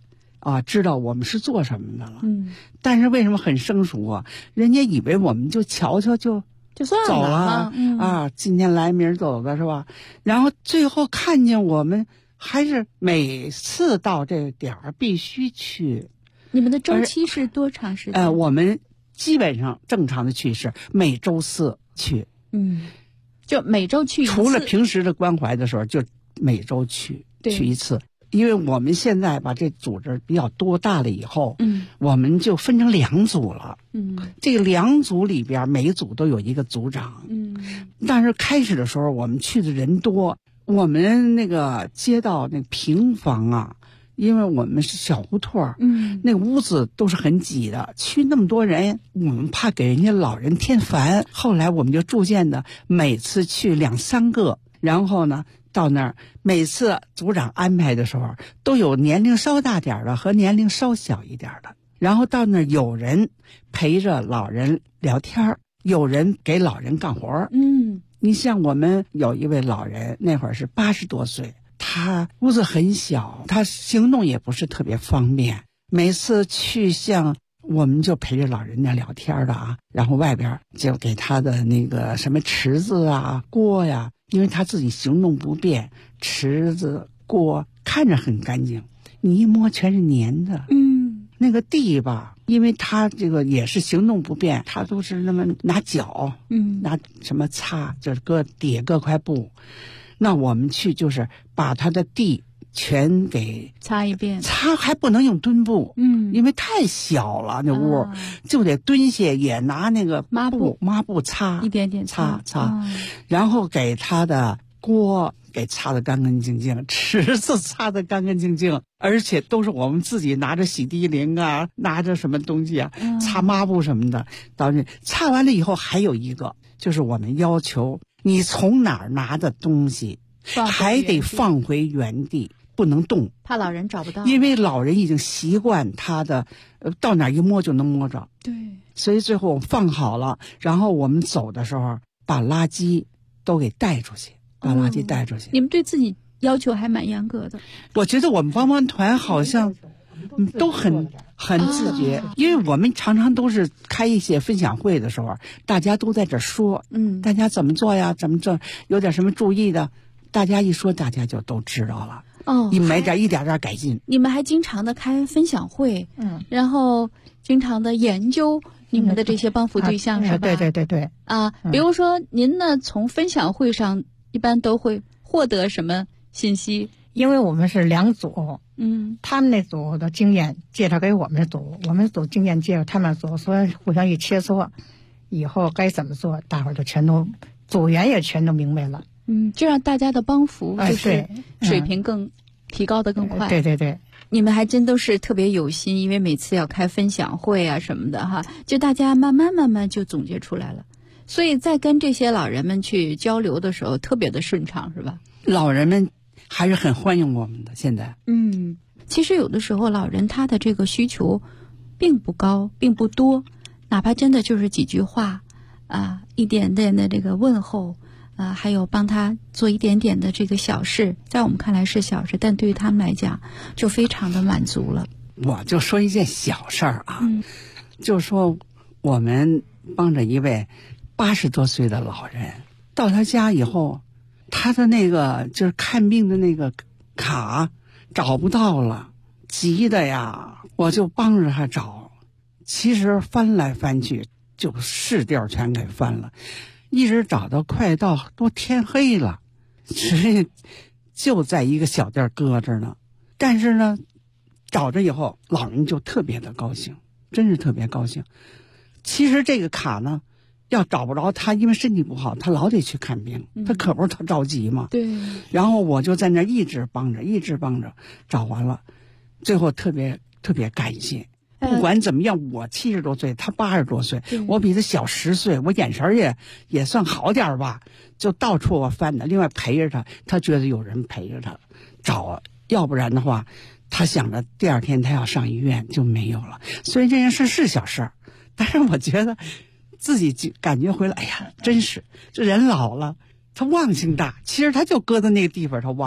知道我们是做什么的了。但是为什么很生疏啊？人家以为我们就瞧瞧就算走了今天来明儿走的是吧？然后最后看见我们还是每次到这个点儿必须去。 你们的周期是多长时间？ 我们基本上正常的去是每周4去。 就每周去一次。 除了平时的关怀的时候，就每周去一次。因为我们现在把这组织比较多大了以后，我们就分成2组了。这个2组里边每一组都有一个组长。但是开始的时候我们去的人多，我们那个街道那平房啊，因为我们是小胡同，那个屋子都是很挤的，去那么多人，我们怕给人家老人添烦。后来我们就逐渐的每次去2、3个，然后呢到那儿，每次组长安排的时候都有年龄稍大点的和年龄稍小一点的，然后到那儿有人陪着老人聊天，有人给老人干活。你像我们有一位老人，那会儿是80多岁，他屋子很小，他行动也不是特别方便，每次去像我们就陪着老人家聊天的然后外边就给他的那个什么池子锅呀，因为他自己行动不便，池子锅看着很干净，你一摸全是粘的。那个地吧，因为他这个也是行动不便，他都是那么拿脚拿什么擦，就是底下搁块布。那我们去就是把他的地全给擦一遍， 擦还不能用墩布，因为太小了那屋，就得蹲下也拿那个抹布擦， 一点点擦，然后给他的锅给擦得干干净净，池子擦得干干净净，而且都是我们自己拿着洗涤灵拿着什么东西擦抹布什么的。到这擦完了以后，还有一个就是我们要求你从哪儿拿的东西还得放回原地，不能动， 怕老人找不到， 因为老人已经习惯他的到哪儿一摸就能摸着。 对， 所以最后我们放好了，然后我们走的时候把垃圾都给带出去， 你们对自己要求还蛮严格的。 我觉得我们帮帮团好像都很自觉，因为我们常常都是开一些分享会的时候，大家都在这说，大家怎么做呀，怎么做，有点什么注意的，大家一说大家就都知道了。一点点改进。 你们还经常的开分享会，然后经常的研究你们的这些帮扶对象，是吧？ 对比如说您呢，从分享会上一般都会获得什么信息？ 因为我们是2组，他们那组的经验介绍给我们组，我们组经验介绍他们组，所以互相一切磋，以后该怎么做，大伙儿就全都组员也全都明白了。 这让大家的帮扶就是水平提高的更快。 对， 你们还真都是特别有心，因为每次要开分享会啊什么的就大家慢慢就总结出来了，所以在跟这些老人们去交流的时候特别的顺畅，是吧？ 老人们还是很欢迎我们的。现在其实有的时候老人他的这个需求并不高并不多，哪怕真的就是几句话一点点的这个问候还有帮他做一点点的这个小事，在我们看来是小事，但对于他们来讲就非常的满足了。 我就说一件小事儿就说我们帮着一位80多岁的老人，到他家以后，他的那个就是看病的那个卡找不到了，急的呀，我就帮着他找，其实翻来翻去就试调全给翻了，一直找到快到都天黑了，实际就在一个小店搁着呢。但是呢，找着以后老人就特别的高兴，真是特别高兴。其实这个卡呢要找不着他，因为身体不好，他老得去看病，他可不是他着急嘛。 对。 然后我就在那一直帮着，找完了，最后特别感谢。不管怎么样，我70多岁，他80多岁，我比他小10岁，我眼神也算好点吧，就到处我翻的。另外陪着他，他觉得有人陪着他找，要不然的话，他想着第2天他要上医院就没有了。所以这件事是小事，但是我觉得自己就感觉回来，真是这人老了，他忘性大，其实他就搁在那个地方，他忘了。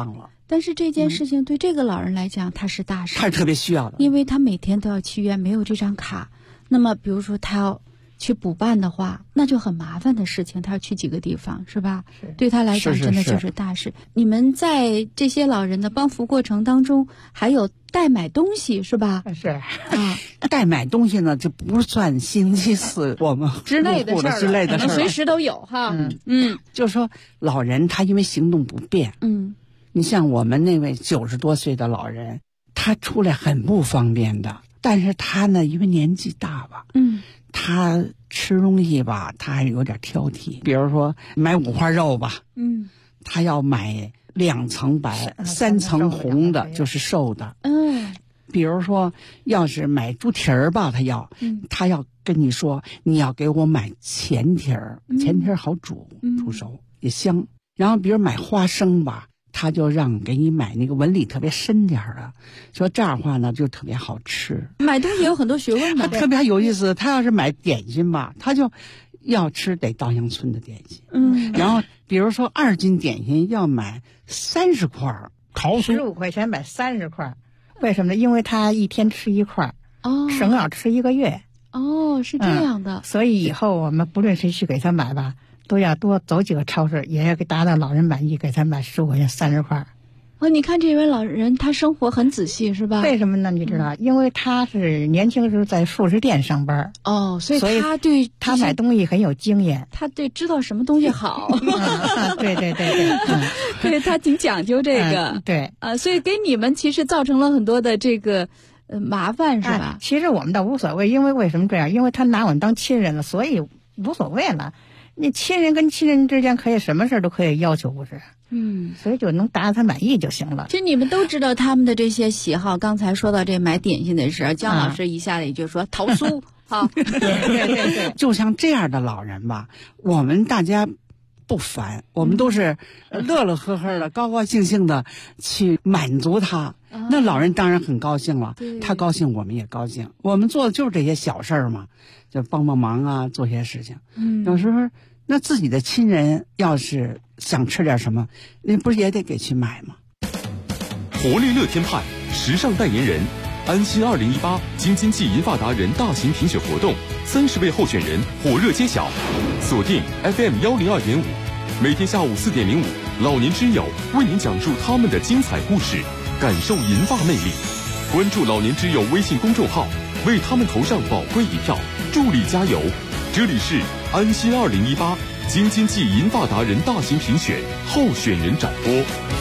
但是这件事情对这个老人来讲，他是大事， 他是特别需要的， 因为他每天都要去医院，没有这张卡，那么比如说他要去补办的话，那就很麻烦的事情，他要去几个地方，是吧？对他来讲真的就是大事。你们在这些老人的帮扶过程当中，还有代买东西，是吧？ 是啊， 代买东西呢，就不算星期四我们之类的事儿， 之类的事儿， 随时都有哈。 就是说老人他因为行动不便，你像我们那位90多岁的老人，他出来很不方便的，但是他呢，因为年纪大吧，他吃东西吧，他还有点挑剔。比如说买五花肉吧，他要买2层白、3层红的，就是瘦的。比如说要是买猪蹄儿吧，他要跟你说，你要给我买前蹄儿，前蹄儿好煮，煮熟也香。然后比如买花生吧，他就让给你买那个纹理特别深点的，说这样的话呢就特别好吃。 买东西有很多学问的， 特别有意思。他要是买点心吧，他就要吃得稻香村的点心。然后比如说2斤点心要买30块， 桃酥 15块钱买30块，为什么呢？因为他一天吃1块，省要吃1个月。 是这样的。 所以以后我们不论谁去给他买吧，都要多走几个超市，也要给达到老人满意，给他买15块钱30块。 你看这位老人，他生活很仔细，是吧？ 为什么呢？你知道，因为他是年轻时候在副食店上班， 所以他对他买东西很有经验， 他对知道什么东西好。 对， 对他挺讲究这个， 对所以给你们其实造成了很多的这个麻烦，是吧？ 其实我们倒无所谓，因为为什么这样？因为他拿我们当亲人了，所以无所谓了。你亲人跟亲人之间可以什么事都可以要求，不是？所以就能达到他满意就行了。 其实你们都知道他们的这些喜好。刚才说到这买点心的事，姜老师一下子也就说桃酥， 对，就像这样的老人吧，我们大家不烦，我们都是乐乐呵呵的、高高兴兴的去满足他。那老人当然很高兴了，他高兴我们也高兴。我们做的就是这些小事儿嘛，就帮忙啊，做些事情。有时候那自己的亲人要是想吃点什么，那不是也得给去买吗？ 活力乐天派时尚代言人，安心2018京津冀银发达人大型评选活动，30位候选人火热揭晓。锁定 FM 102.5，每天下午4点05，老年之友为您讲述他们的精彩故事，感受银发魅力。关注老年之友微信公众号，为他们投上宝贵一票，助力加油。这里是安心2018京津冀银发达人大型评选候选人展播。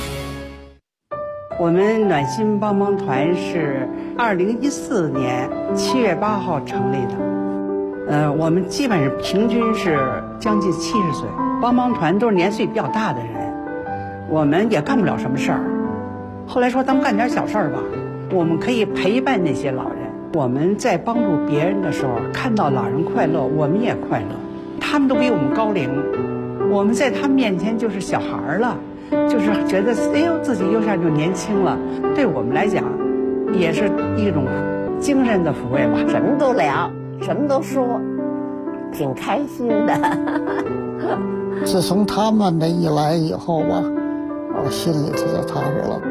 我们暖心帮帮团是2014年7月8号成立的，我们基本上平均是将近70岁，帮帮团都是年岁比较大的人，我们也干不了什么事儿。后来说咱们干点小事儿吧，我们可以陪伴那些老人。我们在帮助别人的时候，看到老人快乐，我们也快乐。他们都比我们高龄，我们在他们面前就是小孩了，就是觉得哎呦自己一下就年轻了，对我们来讲也是一种精神的抚慰吧。 什么都聊，什么都说，挺开心的。 自从他们这一来以后吧，我心里头就踏实了。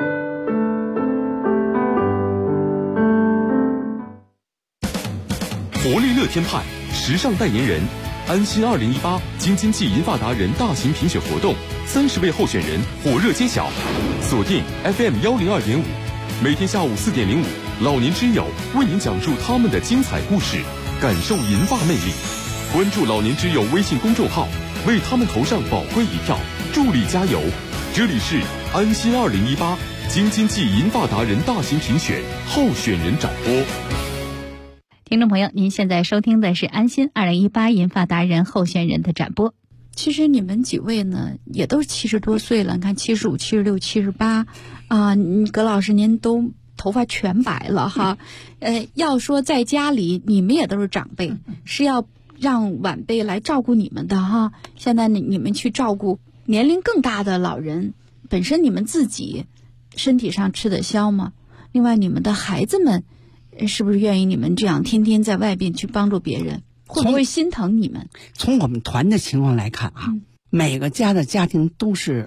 活力乐天派时尚代言人，安心2018京津冀银发达人大型评选活动，30位候选人火热揭晓。锁定 FM 102.5，每天下午4点05，老年之友为您讲述他们的精彩故事，感受银发魅力。关注老年之友微信公众号，为他们投上宝贵一票，助力加油。这里是安心2018京津冀银发达人大型评选候选人展播。 听众朋友，您现在收听的是安心2018银发达人候选人的展播。其实你们几位呢，也都是70多岁了，你看75、76、78啊，葛老师您都头发全白了哈。要说在家里，你们也都是长辈，是要让晚辈来照顾你们的哈。现在你们去照顾年龄更大的老人，本身你们自己身体上吃得消吗？另外，你们的孩子们是不是愿意你们这样天天在外边去帮助别人？会不会心疼你们？ 从我们团的情况来看啊，每个家的家庭都是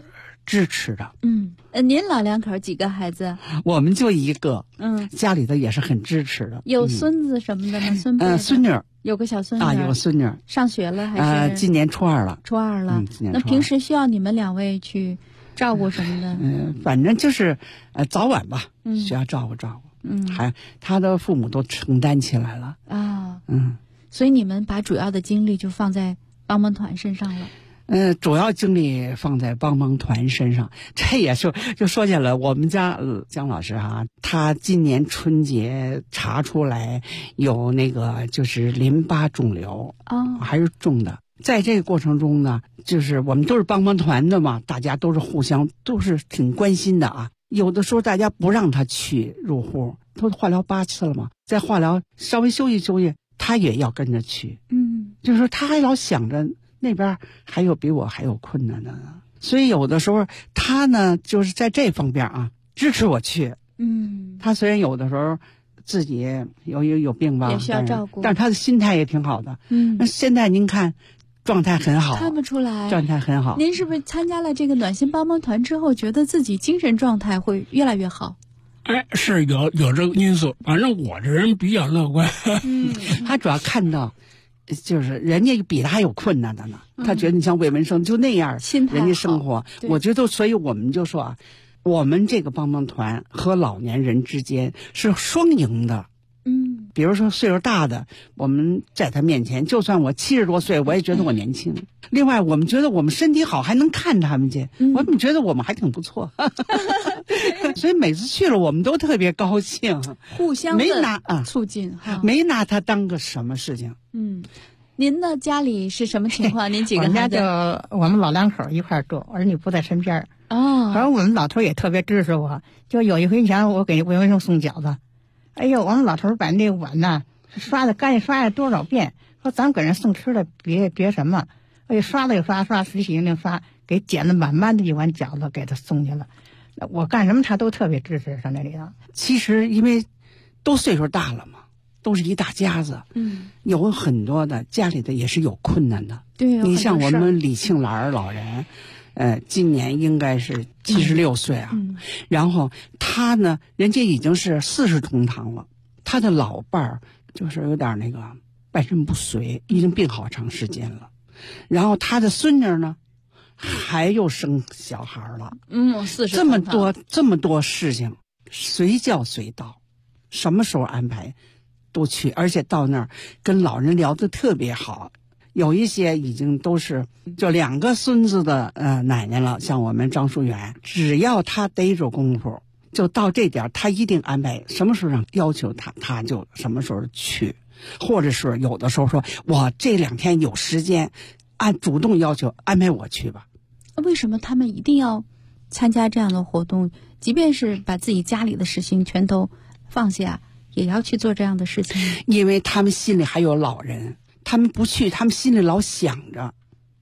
支持的。 您老两口几个孩子？ 我们就一个。家里头也是很支持的。 有孙子什么的吗？ 孙女有个小孙女啊，有个孙女上学了还是？ 今年初二了。 初二了。那平时需要你们两位去照顾什么的？ 反正就是早晚吧，需要照顾照顾。还他的父母都承担起来了啊。所以你们把主要的精力就放在帮帮团身上了。 主要精力放在帮帮团身上，这也是就说起来我们家姜老师他今年春节查出来有那个就是淋巴肿瘤还是重的。在这个过程中呢，就是我们都是帮帮团的嘛，大家都是互相都是挺关心的啊。有的时候大家不让他去入户，都化疗8次了嘛，在化疗稍微休息休息，他也要跟着去。就是说他还老想着那边还有比我还有困难的呢，所以有的时候他呢就是在这方面支持我去。他虽然有的时候自己有病吧， 也需要照顾， 但是他的心态也挺好的。那现在您看状态很好， 看不出来状态很好。 您是不是参加了这个暖心帮帮团之后，觉得自己精神状态会越来越好？ 是有这个因素。反正我这人比较乐观。 他主要看到就是人家比他还有困难的呢，他觉得你像魏文生就那样人家生活，我觉得所以我们就说我们这个帮帮团和老年人之间是双赢的。比如说岁数大的，我们在他面前，就算我70多岁，我也觉得我年轻。另外，我们觉得我们身体好，还能看他们去，我们觉得我们还挺不错。所以每次去了，我们都特别高兴， 互相的促进没拿他当个什么事情。 您的家里是什么情况？您几个孩子？ 我们老两口一块住，儿女不在身边。反正我们老头也特别支持我。就有一回，你想我给魏文生送饺子，哎呦，我们老头把那碗刷的干净，刷了多少遍，说咱给人送吃的别什么，哎呦，刷了又刷，洗洗净刷，给捡了满满的一碗饺子给他送去了。我干什么他都特别支持上那里头。 其实因为都岁数大了嘛，都是一大家子，有很多的家里的也是有困难的。 对， 你像我们李庆兰老人，今年应该是76岁然后他呢，人家已经是40同堂了，他的老伴儿就是有点那个半身不遂，已经病好长时间了。然后他的孙女呢，还又生小孩了。40这么多事情，随叫随到，什么时候安排都去，而且到那儿跟老人聊得特别好。有一些已经都是就2个孙子的奶奶了，像我们张淑媛，只要他逮着功夫，就到这点他一定安排什么时候让要求他就什么时候去，或者是有的时候说我这2天有时间，主动要求安排我去吧。 为什么他们一定要参加这样的活动？即便是把自己家里的事情全都放下，也要去做这样的事情？ 因为他们心里还有老人，他们不去，他们心里老想着。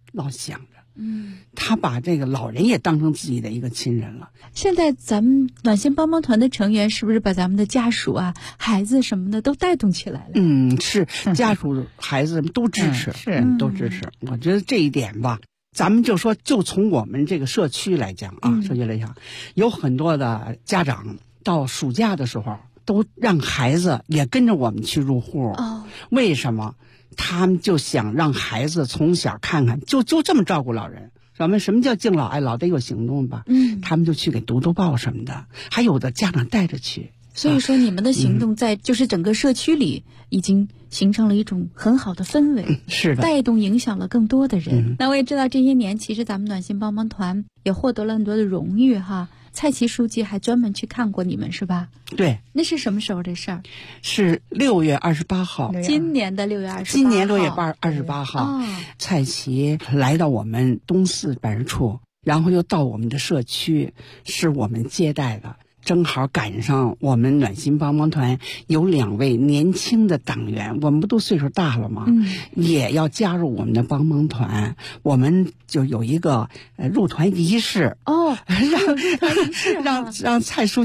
他把这个老人也当成自己的一个亲人了。 现在咱们暖心帮帮团的成员是不是把咱们的家属孩子什么的都带动起来了？ 是家属孩子都支持，都支持。我觉得这一点吧，咱们就说就从我们这个社区来讲社区来讲，有很多的家长到暑假的时候都让孩子也跟着我们去入户。为什么？他们就想让孩子从小看看，就这么照顾老人。什么叫敬老爱老，得有行动吧？他们就去给读报什么的，还有的家长带着去。 所以说，你们的行动在就是整个社区里已经形成了一种很好的氛围， 是的， 带动影响了更多的人。那我也知道这些年，其实咱们暖心帮帮团也获得了很多的荣誉蔡奇书记还专门去看过你们，是吧？ 对。 那是什么时候的事儿？ 是6月28号， 今年的6月28号。 今年6月28号，蔡奇来到我们东四办事处，然后又到我们的社区，是我们接待的。正好赶上我们暖心帮帮团有2位年轻的党员，我们不都岁数大了吗？也要加入我们的帮帮团。我们就有一个入团仪式让蔡书记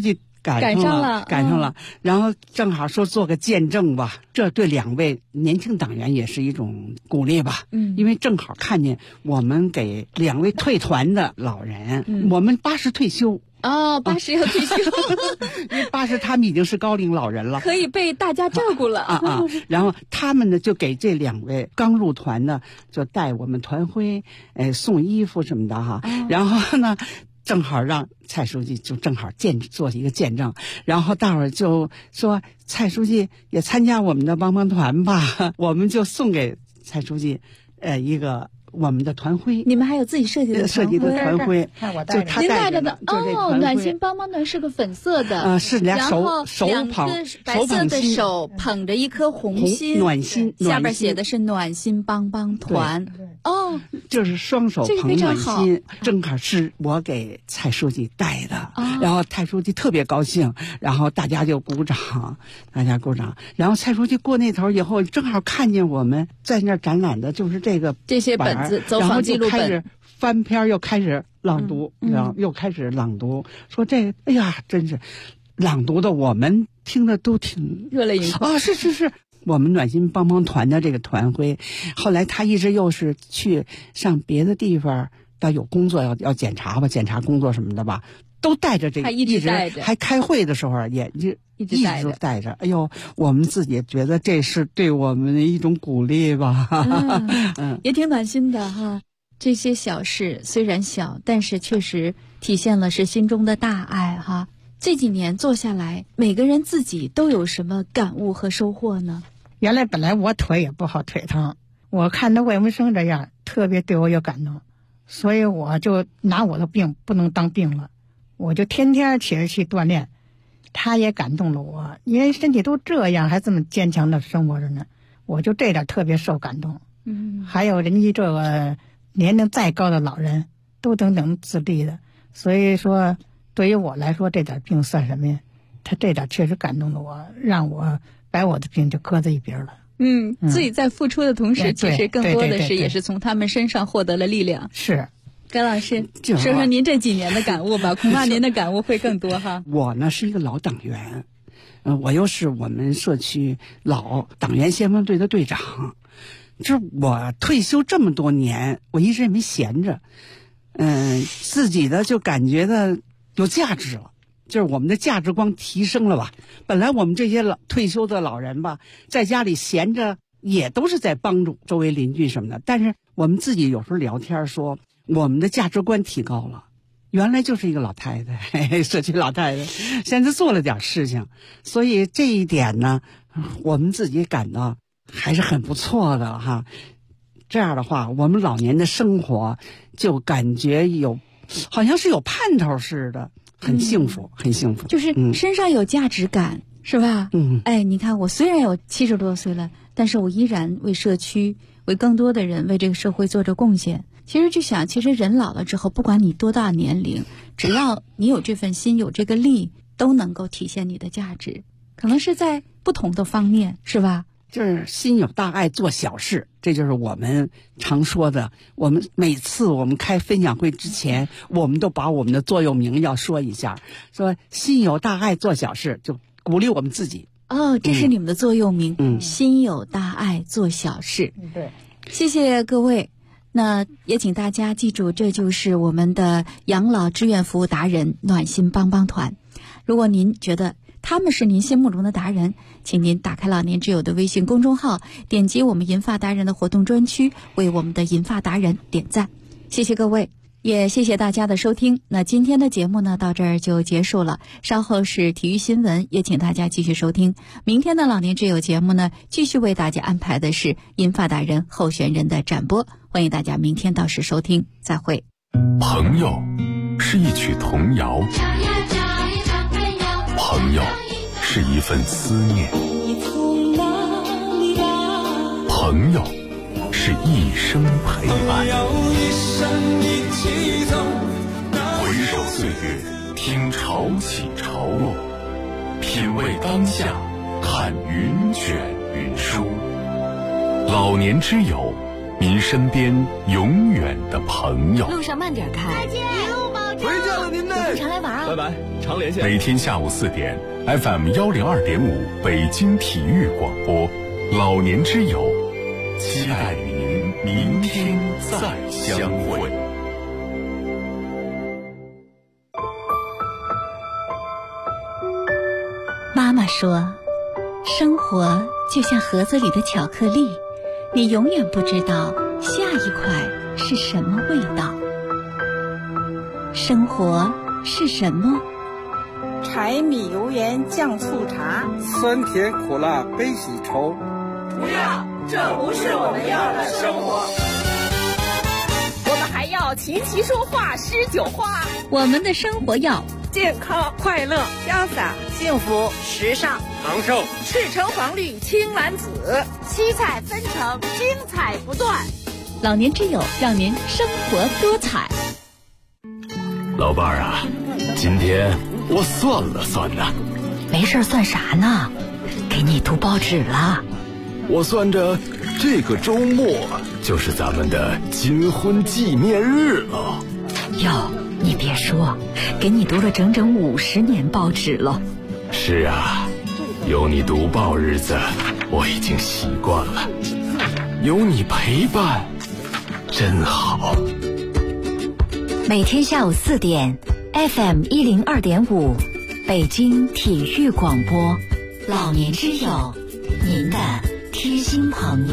赶上了。然后正好说做个见证吧，这对2位年轻党员也是一种鼓励吧。因为正好看见我们给2位退团的老人，我们80退休。 80要退休， 因为80他们已经是高龄老人了， 可以被大家照顾了然后他们呢就给这2位刚入团的就带我们团徽，送衣服什么的哈。然后呢正好让蔡书记就正好做一个见证，然后大伙儿就说蔡书记也参加我们的帮帮团吧，我们就送给蔡书记一个我们的团徽。 你们还有自己设计的团徽， 就他带着的暖心帮帮团是个粉色的， 是俩手捧白色的手捧着一颗红心， 暖心， 下边写的是暖心帮帮团。 就是双手捧暖心，正好是我给蔡书记带的。然后蔡书记特别高兴，然后大家就鼓掌，然后蔡书记过那头以后，正好看见我们在那展览的就是这些本子，走访记录本， 然后就开始翻篇，又开始朗读，又开始朗读，说这哎呀，真是朗读的我们听的都挺热泪盈眶是。我们暖心帮帮团的这个团徽，后来他一直又是去上别的地方，他有工作要检查工作什么的吧，都带着这个， 一直带着， 还开会的时候也一直带着。哎呦，我们自己觉得这是对我们的一种鼓励吧， 也挺暖心的哈。这些小事虽然小，但是确实体现了是心中的大爱哈。这几年做下来，每个人自己都有什么感悟和收获呢？ 原来本来我腿也不好，腿疼，我看那魏文生这样，特别对我有感动，所以我就拿我的病不能当病了，我就天天起来去锻炼。他也感动了我，因为身体都这样，还这么坚强的生活着呢，我就这点特别受感动。还有人家这个年龄再高的老人都能自立的，所以说对于我来说，这点病算什么呀？他这点确实感动了我，让我把我的病就搁在一边了。 自己在付出的同时，其实更多的是也是从他们身上获得了力量。 是， 甘老师，说说您这几年的感悟吧，恐怕您的感悟会更多哈。 我呢是一个老党员，我又是我们社区老党员先锋队的队长，就是我退休这么多年，我一直也没闲着，自己的就感觉的有价值了。就是我们的价值观提升了吧。本来我们这些退休的老人吧，在家里闲着也都是在帮助周围邻居什么的，但是我们自己有时候聊天说我们的价值观提高了，原来就是一个老太太，社区老太太，现在做了点事情，所以这一点呢，我们自己感到还是很不错的哈。这样的话，我们老年的生活就感觉好像是有盼头似的。很幸福，很幸福， 就是身上有价值感，是吧？你看我虽然有70多岁了，但是我依然为社区、为更多的人、为这个社会做着贡献。其实就想，其实人老了之后，不管你多大年龄，只要你有这份心、有这个力，都能够体现你的价值。可能是在不同的方面，是吧？ 就是心有大爱，做小事，这就是我们常说的。我们每次我们开分享会之前，我们都把我们的座右铭要说一下，说心有大爱，做小事，就鼓励我们自己。 这是你们的座右铭，心有大爱，做小事。 对， 谢谢各位。那也请大家记住，这就是我们的养老志愿服务达人暖心帮帮团。如果您觉得他们是您心目中的达人，请您打开老年之友的微信公众号，点击我们银发达人的活动专区，为我们的银发达人点赞。谢谢各位，也谢谢大家的收听。那今天的节目呢，到这儿就结束了。稍后是体育新闻，也请大家继续收听。明天的老年之友节目呢，继续为大家安排的是银发达人候选人的展播，欢迎大家明天到时收听。再会。 朋友是一曲童谣，朋友是一份思念，朋友是一生陪伴。回首岁月，听潮起潮落，品味当下，看云卷云舒。老年之友，您身边永远的朋友。 路上慢点开， 再见，一路保推荐了您呢， 常来玩啊！ 拜拜，常联系。 每天下午4点 ，FM 102.5北京体育广播，老年之友，期待与您明天再相会。 妈妈说，生活就像盒子里的巧克力，你永远不知道下一块是什么味道。生活是什么？ 柴米油盐酱醋茶， 酸甜苦辣悲喜愁。 不要，这不是我们要的生活。 我们还要琴棋书画诗酒花。 我们的生活要健康、快乐、 潇洒、幸福、时尚、 长寿。 赤橙黄绿青蓝紫， 七彩纷呈，精彩不断。 老年之友，让您生活多彩。 老伴儿啊，今天我算了算呢。 没事算啥呢？给你读报纸了。 我算着这个周末就是咱们的金婚纪念日了。 哟，你别说，给你读了整整50年报纸了。 是啊，有你读报日子，我已经习惯了。有你陪伴，真好。 每天下午4点 ，FM 102.5，北京体育广播，老年之友，您的贴心朋友。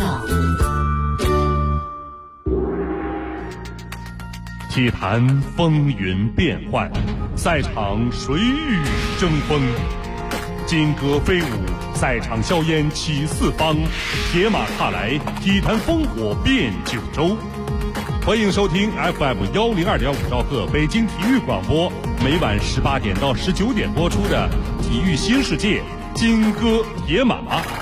体坛风云变幻，赛场谁与争锋？金戈飞舞，赛场硝烟起四方，铁马踏来，体坛烽火遍九州。欢迎收听 FM 102.5兆赫北京体育广播，每晚18点到19点播出的《体育新世界》金戈铁马。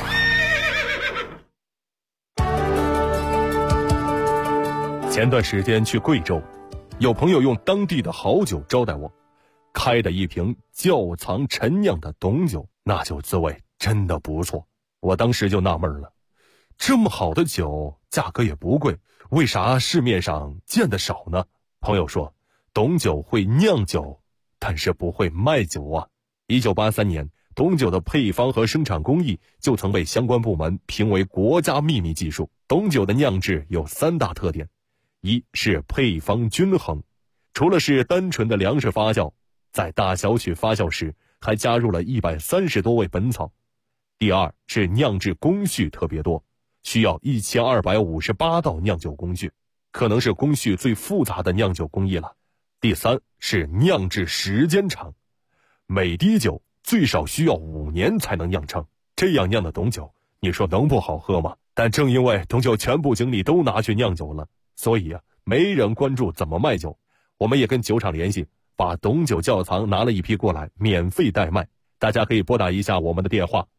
前段时间去贵州，有朋友用当地的好酒招待我，开的一瓶窖藏陈酿的董酒，那酒滋味真的不错。我当时就纳闷了，这么好的酒，价格也不贵，为啥市面上见得少呢？朋友说，董酒会酿酒，但是不会卖酒啊。1983年，董酒的配方和生产工艺就曾被相关部门评为国家秘密技术。董酒的酿制有3大特点：一是配方均衡，除了是单纯的粮食发酵，在大小曲发酵时还加入了130多味本草。第二是酿制工序特别多，需要1258道酿酒工序，可能是工序最复杂的酿酒工艺了。第三是酿制时间长，每滴酒最少需要5年才能酿成，这样酿的董酒，你说能不好喝吗？但正因为董酒全部精力都拿去酿酒了，所以没人关注怎么卖酒。我们也跟酒厂联系，把董酒窖藏拿了一批过来，免费代卖。大家可以拨打一下我们的电话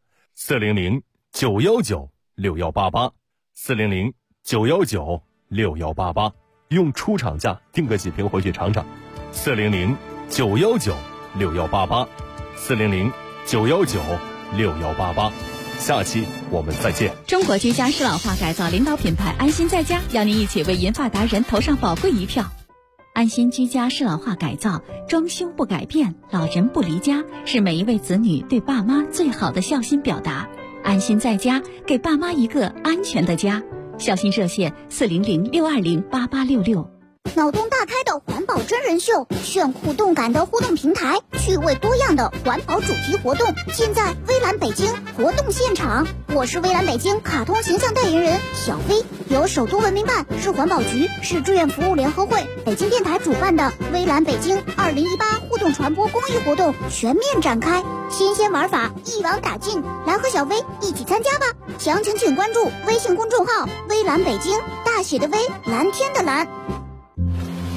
，400-919-6188，400-919-6188，用出厂价订个几瓶回去尝尝。400-919-6188，400-919-6188。下期我们再见。 中国居家适老化改造领导品牌安心在家，邀您一起为银发达人投上宝贵一票。安心居家适老化改造，装修不改变，老人不离家，是每一位子女对爸妈最好的孝心表达。安心在家，给爸妈一个安全的家。孝心热线400-620-8866。 脑洞大开的环保真人秀，炫酷动感的互动平台，趣味多样的环保主题活动，现在微蓝北京活动现场。我是微蓝北京卡通形象代言人小飞，由首都文明办、市环保局、市志愿服务联合会、北京电台主办的微蓝北京2018互动传播公益活动全面展开，新鲜玩法一网打尽，来和小飞一起参加吧！详情请关注微信公众号微蓝北京，大写的微，蓝天的蓝。